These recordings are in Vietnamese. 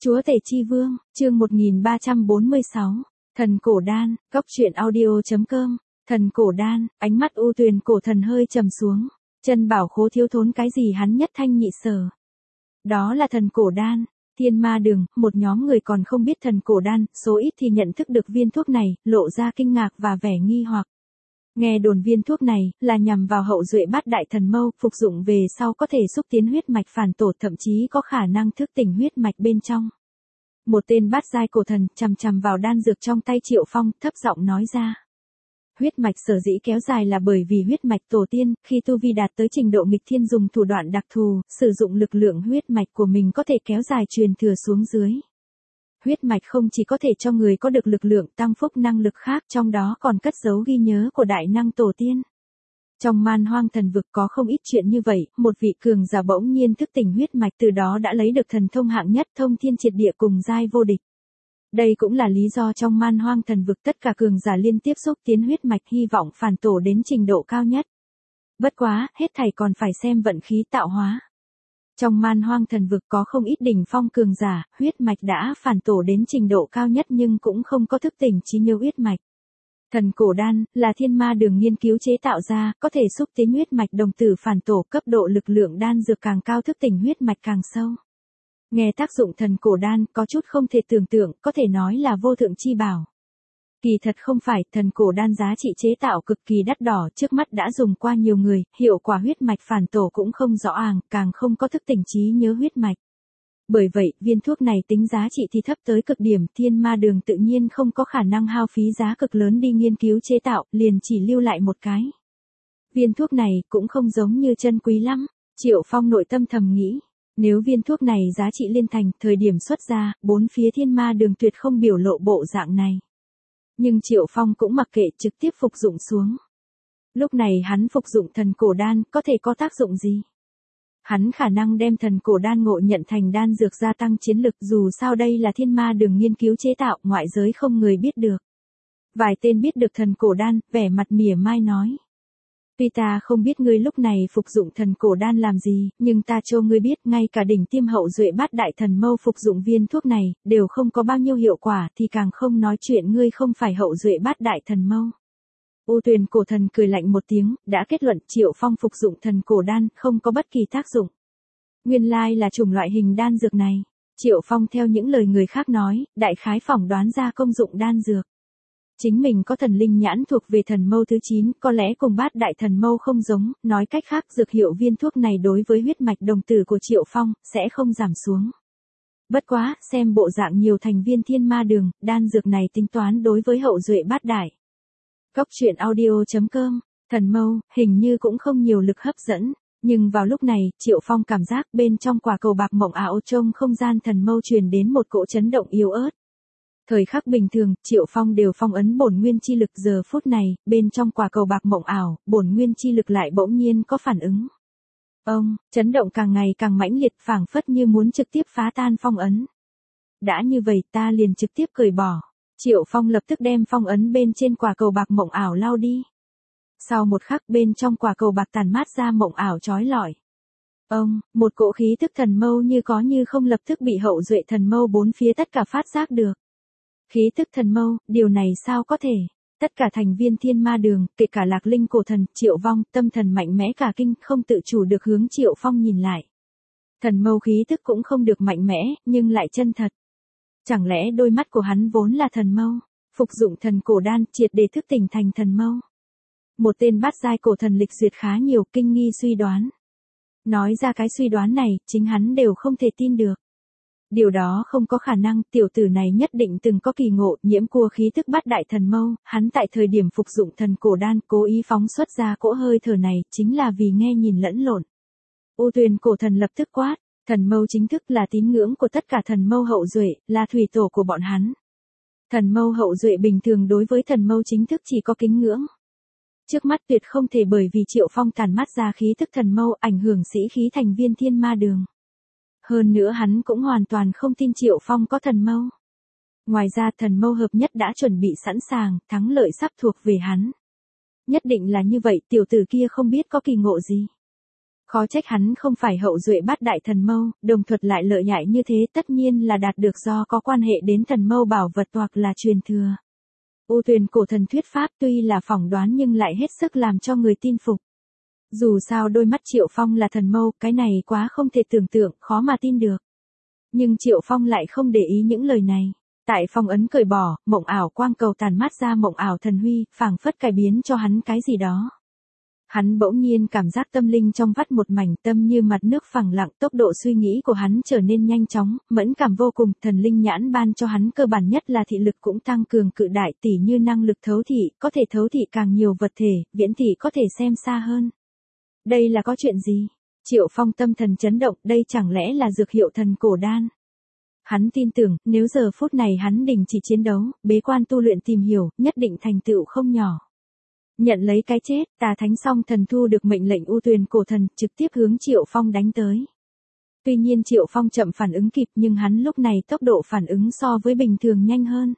Chúa Tể Chi Vương, chương 1346, Thần Cổ Đan, Cóc truyện audio.com, Thần Cổ Đan, ánh mắt U Tuyền cổ thần hơi trầm xuống, chân bảo khố thiếu thốn cái gì hắn nhất thanh nhị sở. Đó là Thần Cổ Đan. Thiên Ma Đường, một nhóm người còn không biết Thần Cổ Đan, số ít thì nhận thức được viên thuốc này, lộ ra kinh ngạc và vẻ nghi hoặc. Nghe đồn viên thuốc này là nhằm vào hậu duệ bát đại thần mâu, phục dụng về sau có thể xúc tiến huyết mạch phản tổ, thậm chí có khả năng thức tỉnh huyết mạch bên trong. Một tên bát giai cổ thần chằm chằm vào đan dược trong tay Triệu Phong, thấp giọng nói ra. Huyết mạch sở dĩ kéo dài là bởi vì huyết mạch tổ tiên, khi tu vi đạt tới trình độ nghịch thiên dùng thủ đoạn đặc thù, sử dụng lực lượng huyết mạch của mình có thể kéo dài truyền thừa xuống dưới. Huyết mạch không chỉ có thể cho người có được lực lượng tăng phúc năng lực khác, trong đó còn cất giấu ghi nhớ của đại năng tổ tiên. Trong Man Hoang thần vực có không ít chuyện như vậy, một vị cường giả bỗng nhiên thức tỉnh huyết mạch, từ đó đã lấy được thần thông hạng nhất, thông thiên triệt địa cùng giai vô địch. Đây cũng là lý do trong Man Hoang thần vực tất cả cường giả liên tiếp xúc tiến huyết mạch, hy vọng phản tổ đến trình độ cao nhất. Bất quá, hết thảy còn phải xem vận khí tạo hóa. Trong Man Hoang thần vực có không ít đỉnh phong cường giả, huyết mạch đã phản tổ đến trình độ cao nhất nhưng cũng không có thức tỉnh trí nhớ huyết mạch. Thần Cổ Đan là Thiên Ma Đường nghiên cứu chế tạo ra, có thể xúc tiến huyết mạch đồng tử phản tổ, cấp độ lực lượng đan dược càng cao thức tỉnh huyết mạch càng sâu. Nghe tác dụng Thần Cổ Đan có chút không thể tưởng tượng, có thể nói là vô thượng chi bảo. Kỳ thật không phải, Thần Cổ Đan giá trị chế tạo cực kỳ đắt đỏ, trước mắt đã dùng qua nhiều người, hiệu quả huyết mạch phản tổ cũng không rõ ràng, càng không có thức tỉnh trí nhớ huyết mạch. Bởi vậy, viên thuốc này tính giá trị thì thấp tới cực điểm, Thiên Ma Đường tự nhiên không có khả năng hao phí giá cực lớn đi nghiên cứu chế tạo, liền chỉ lưu lại một cái. Viên thuốc này cũng không giống như chân quý lắm, Triệu Phong nội tâm thầm nghĩ. Nếu viên thuốc này giá trị liên thành, thời điểm xuất ra, bốn phía Thiên Ma Đường tuyệt không biểu lộ bộ dạng này. Nhưng Triệu Phong cũng mặc kệ, trực tiếp phục dụng xuống. Lúc này hắn phục dụng Thần Cổ Đan, có thể có tác dụng gì? Hắn khả năng đem Thần Cổ Đan ngộ nhận thành đan dược gia tăng chiến lực, dù sao đây là Thiên Ma Đường nghiên cứu chế tạo, ngoại giới không người biết được. Vài tên biết được Thần Cổ Đan, vẻ mặt mỉa mai nói. Tuy ta không biết ngươi lúc này phục dụng Thần Cổ Đan làm gì, nhưng ta cho ngươi biết, ngay cả đỉnh tiêm hậu duệ bát đại thần mâu phục dụng viên thuốc này, đều không có bao nhiêu hiệu quả, thì càng không nói chuyện ngươi không phải hậu duệ bát đại thần mâu. U Tuyền cổ thần cười lạnh một tiếng, đã kết luận Triệu Phong phục dụng Thần Cổ Đan không có bất kỳ tác dụng. Nguyên lai là chủng loại hình đan dược này. Triệu Phong theo những lời người khác nói, đại khái phỏng đoán ra công dụng đan dược. Chính mình có thần linh nhãn thuộc về thần mâu thứ 9, có lẽ cùng bát đại thần mâu không giống, nói cách khác dược hiệu viên thuốc này đối với huyết mạch đồng tử của Triệu Phong, sẽ không giảm xuống. Bất quá, xem bộ dạng nhiều thành viên Thiên Ma Đường, đan dược này tính toán đối với hậu duệ bát đại. Cóc truyện audio.com, thần mâu, hình như cũng không nhiều lực hấp dẫn. Nhưng vào lúc này, Triệu Phong cảm giác bên trong quả cầu bạc mộng ảo trong không gian thần mâu truyền đến một cỗ chấn động yếu ớt. Thời khắc bình thường, Triệu Phong đều phong ấn bổn nguyên chi lực, giờ phút này, bên trong quả cầu bạc mộng ảo, bổn nguyên chi lực lại bỗng nhiên có phản ứng. Chấn động càng ngày càng mãnh liệt, phảng phất như muốn trực tiếp phá tan phong ấn. Đã như vậy ta liền trực tiếp cởi bỏ. Triệu Phong lập tức đem phong ấn bên trên quả cầu bạc mộng ảo lao đi. Sau một khắc bên trong quả cầu bạc tản mát ra mộng ảo chói lọi. Một cỗ khí tức thần mâu như có như không lập tức bị hậu duệ thần mâu bốn phía tất cả phát giác được. Khí tức thần mâu, điều này sao có thể? Tất cả thành viên Thiên Ma Đường, kể cả Lạc Linh cổ thần, Triệu Vong, tâm thần mạnh mẽ cả kinh, không tự chủ được hướng Triệu Phong nhìn lại. Thần mâu khí tức cũng không được mạnh mẽ, nhưng lại chân thật. Chẳng lẽ đôi mắt của hắn vốn là thần mâu, phục dụng Thần Cổ Đan triệt để thức tỉnh thành thần mâu? Một tên bát giai cổ thần lịch duyệt khá nhiều, kinh nghi suy đoán. Nói ra cái suy đoán này, chính hắn đều không thể tin được. Điều đó không có khả năng, tiểu tử này nhất định từng có kỳ ngộ, nhiễm cua khí thức bát đại thần mâu, hắn tại thời điểm phục dụng Thần Cổ Đan cố ý phóng xuất ra cỗ hơi thở này, chính là vì nghe nhìn lẫn lộn. U Tuyền cổ thần lập tức quát, thần mâu chính thức là tín ngưỡng của tất cả thần mâu hậu duệ, là thủy tổ của bọn hắn. Thần mâu hậu duệ bình thường đối với thần mâu chính thức chỉ có kính ngưỡng. Trước mắt tuyệt không thể bởi vì Triệu Phong tàn mắt ra khí thức thần mâu ảnh hưởng sĩ khí thành viên Thiên Ma Đường. Hơn nữa hắn cũng hoàn toàn không tin Triệu Phong có thần mâu. Ngoài ra thần mâu hợp nhất đã chuẩn bị sẵn sàng, thắng lợi sắp thuộc về hắn. Nhất định là như vậy, tiểu tử kia không biết có kỳ ngộ gì. Khó trách hắn không phải hậu duệ bát đại thần mâu, đồng thuật lại lợi hại như thế tất nhiên là đạt được do có quan hệ đến thần mâu bảo vật hoặc là truyền thừa. U Tuyền cổ thần thuyết pháp tuy là phỏng đoán nhưng lại hết sức làm cho người tin phục. Dù sao đôi mắt Triệu Phong là thần mâu, cái này quá không thể tưởng tượng, khó mà tin được. Nhưng Triệu Phong lại không để ý những lời này. Tại phong ấn cởi bỏ, mộng ảo quang cầu tàn mát ra mộng ảo thần huy, phảng phất cải biến cho hắn cái gì đó. Hắn bỗng nhiên cảm giác tâm linh trong vắt một mảnh, tâm như mặt nước phẳng lặng, tốc độ suy nghĩ của hắn trở nên nhanh chóng, mẫn cảm vô cùng, thần linh nhãn ban cho hắn cơ bản nhất là thị lực cũng tăng cường cự đại, tỉ như năng lực thấu thị, có thể thấu thị càng nhiều vật thể, viễn thị có thể xem xa hơn. Đây là có chuyện gì? Triệu Phong tâm thần chấn động, đây chẳng lẽ là dược hiệu thần cổ đan? Hắn tin tưởng, nếu giờ phút này hắn đình chỉ chiến đấu, bế quan tu luyện tìm hiểu, nhất định thành tựu không nhỏ. Nhận lấy cái chết, Tà Thánh Song Thần thu được mệnh lệnh U Tuyền cổ thần, trực tiếp hướng Triệu Phong đánh tới. Tuy nhiên Triệu Phong chậm phản ứng kịp nhưng hắn lúc này tốc độ phản ứng so với bình thường nhanh hơn.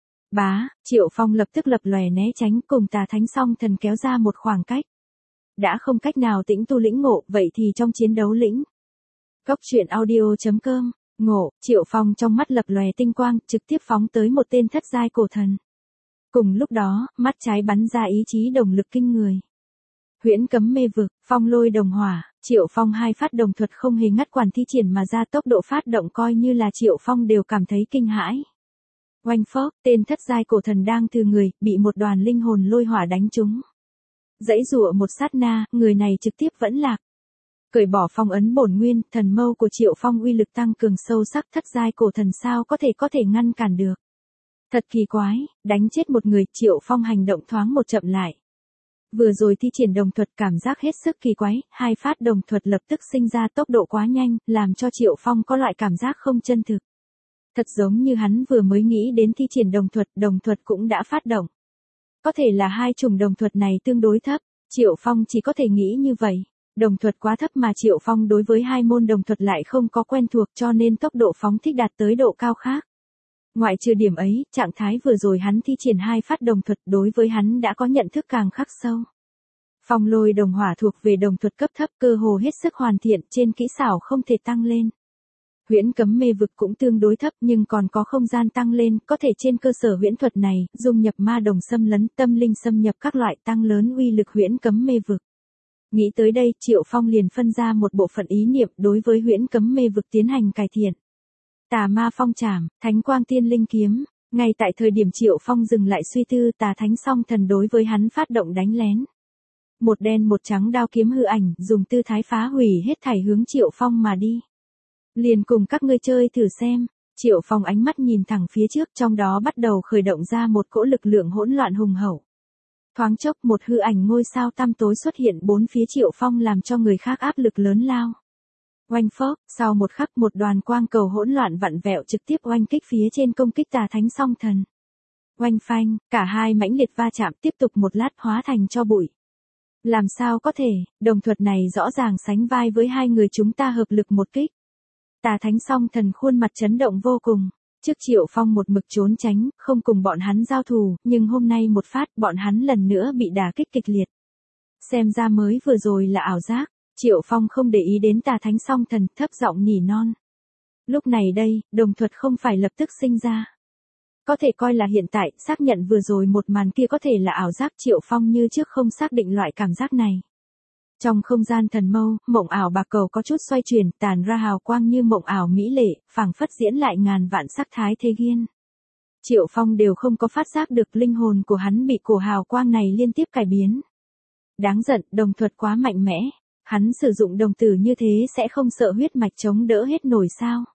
Bá, Triệu Phong lập tức lập lòe né tránh cùng Tà Thánh Song Thần kéo ra một khoảng cách. Đã không cách nào tĩnh tu lĩnh ngộ, vậy thì trong chiến đấu lĩnh. Góc truyện audio.com, ngộ, Triệu Phong trong mắt lập lòe tinh quang, trực tiếp phóng tới một tên thất giai cổ thần. Cùng lúc đó, mắt trái bắn ra ý chí đồng lực kinh người. Huyễn cấm mê vực, phong lôi đồng hỏa, Triệu Phong hai phát đồng thuật không hề ngắt quản thi triển mà ra, tốc độ phát động coi như là Triệu Phong đều cảm thấy kinh hãi. Oanh phốc, tên thất giai cổ thần đang từ người, bị một đoàn linh hồn lôi hỏa đánh trúng. Dãy rụa một sát na, người này trực tiếp vẫn lạc. Cởi bỏ phong ấn bổn nguyên, thần mâu của Triệu Phong uy lực tăng cường sâu sắc, thất giai cổ thần sao có thể ngăn cản được. Thật kỳ quái, đánh chết một người, Triệu Phong hành động thoáng một chậm lại. Vừa rồi thi triển đồng thuật cảm giác hết sức kỳ quái, hai phát đồng thuật lập tức sinh ra tốc độ quá nhanh, làm cho Triệu Phong có loại cảm giác không chân thực. Thật giống như hắn vừa mới nghĩ đến thi triển đồng thuật cũng đã phát động. Có thể là hai chủng đồng thuật này tương đối thấp, Triệu Phong chỉ có thể nghĩ như vậy. Đồng thuật quá thấp mà Triệu Phong đối với hai môn đồng thuật lại không có quen thuộc cho nên tốc độ phóng thích đạt tới độ cao khác. Ngoại trừ điểm ấy, trạng thái vừa rồi hắn thi triển hai phát đồng thuật đối với hắn đã có nhận thức càng khắc sâu. Phong lôi đồng hỏa thuộc về đồng thuật cấp thấp, cơ hồ hết sức hoàn thiện, trên kỹ xảo không thể tăng lên. Huyễn cấm mê vực cũng tương đối thấp nhưng còn có không gian tăng lên, có thể trên cơ sở huyễn thuật này, dung nhập ma đồng xâm lấn, tâm linh xâm nhập các loại tăng lớn uy lực huyễn cấm mê vực. Nghĩ tới đây, Triệu Phong liền phân ra một bộ phận ý niệm đối với huyễn cấm mê vực tiến hành cải thiện. Tà ma phong trảm, thánh quang tiên linh kiếm, ngay tại thời điểm Triệu Phong dừng lại suy tư, Tà Thánh Song Thần đối với hắn phát động đánh lén. Một đen một trắng đao kiếm hư ảnh, dùng tư thái phá hủy hết thảy hướng Triệu Phong mà đi. Liền cùng các ngươi chơi thử xem. Triệu Phong ánh mắt nhìn thẳng phía trước, trong đó bắt đầu khởi động ra một cỗ lực lượng hỗn loạn hùng hậu. Thoáng chốc một hư ảnh ngôi sao tăm tối xuất hiện bốn phía Triệu Phong làm cho người khác áp lực lớn lao. Oanh phốc, sau một khắc một đoàn quang cầu hỗn loạn vặn vẹo trực tiếp oanh kích phía trên công kích Tà Thánh Song Thần. Oanh phanh, cả hai mãnh liệt va chạm tiếp tục một lát hóa thành tro bụi. Làm sao có thể, đồng thuật này rõ ràng sánh vai với hai người chúng ta hợp lực một kích. Tà Thánh Song Thần khuôn mặt chấn động vô cùng. Trước Triệu Phong một mực trốn tránh, không cùng bọn hắn giao thù, nhưng hôm nay một phát bọn hắn lần nữa bị đả kích kịch liệt. Xem ra mới vừa rồi là ảo giác, Triệu Phong không để ý đến Tà Thánh Song Thần, thấp giọng nỉ non. Lúc này đây, đồng thuật không phải lập tức sinh ra. Có thể coi là hiện tại, xác nhận vừa rồi một màn kia có thể là ảo giác, Triệu Phong như trước không xác định loại cảm giác này. Trong không gian thần mâu, mộng ảo bạc cầu có chút xoay chuyển, tàn ra hào quang như mộng ảo mỹ lệ, phảng phất diễn lại ngàn vạn sắc thái thế gian. Triệu Phong đều không có phát giác được linh hồn của hắn bị cổ hào quang này liên tiếp cải biến. Đáng giận, đồng thuật quá mạnh mẽ. Hắn sử dụng đồng tử như thế sẽ không sợ huyết mạch chống đỡ hết nổi sao?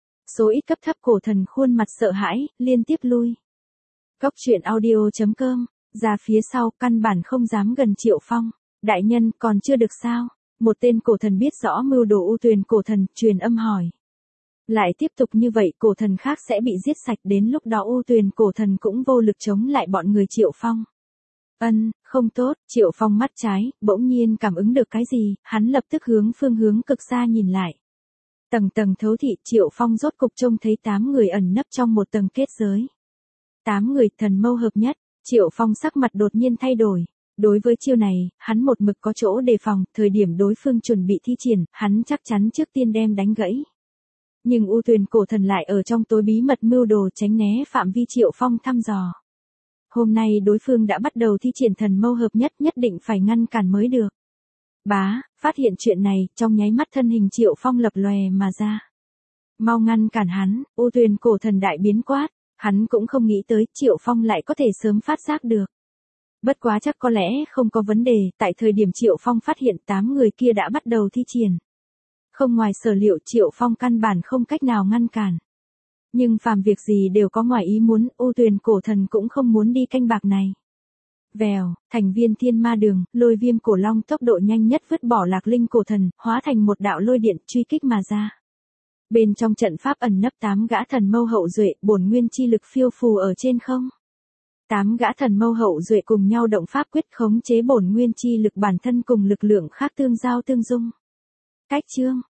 Số ít cấp thấp cổ thần khuôn mặt sợ hãi, liên tiếp lui. Góc truyện audio.com, ra phía sau, căn bản không dám gần Triệu Phong. Đại nhân, còn chưa được sao? Một tên cổ thần biết rõ mưu đồ U Tuyền cổ thần, truyền âm hỏi. Lại tiếp tục như vậy, cổ thần khác sẽ bị giết sạch, đến lúc đó U Tuyền cổ thần cũng vô lực chống lại bọn người Triệu Phong. Không tốt, Triệu Phong mắt trái, bỗng nhiên cảm ứng được cái gì, hắn lập tức hướng phương hướng cực xa nhìn lại. Tầng tầng thấu thị, Triệu Phong rốt cục trông thấy 8 người ẩn nấp trong một tầng kết giới. 8 người thần mâu hợp nhất, Triệu Phong sắc mặt đột nhiên thay đổi. Đối với chiêu này, hắn một mực có chỗ đề phòng, thời điểm đối phương chuẩn bị thi triển, hắn chắc chắn trước tiên đem đánh gãy. Nhưng U Tuyền cổ thần lại ở trong tối bí mật mưu đồ tránh né phạm vi Triệu Phong thăm dò. Hôm nay đối phương đã bắt đầu thi triển thần mâu hợp nhất, nhất định phải ngăn cản mới được. Bá, phát hiện chuyện này, trong nháy mắt thân hình Triệu Phong lập lòe mà ra. Mau ngăn cản hắn, U Tuyền cổ thần đại biến quát, hắn cũng không nghĩ tới Triệu Phong lại có thể sớm phát giác được. Bất quá chắc có lẽ không có vấn đề, tại thời điểm Triệu Phong phát hiện 8 người kia đã bắt đầu thi triển. Không ngoài sở liệu Triệu Phong căn bản không cách nào ngăn cản. Nhưng phàm việc gì đều có ngoài ý muốn, U Tuyền cổ thần cũng không muốn đi canh bạc này. Vèo, thành viên thiên ma đường, lôi viêm cổ long tốc độ nhanh nhất vứt bỏ lạc linh cổ thần, hóa thành một đạo lôi điện truy kích mà ra. Bên trong trận pháp ẩn nấp 8 gã thần mâu hậu duệ, bổn nguyên chi lực phiêu phù ở trên không. 8 gã thần mâu hậu duệ cùng nhau động pháp quyết khống chế bổn nguyên chi lực bản thân cùng lực lượng khác tương giao tương dung. Cách chương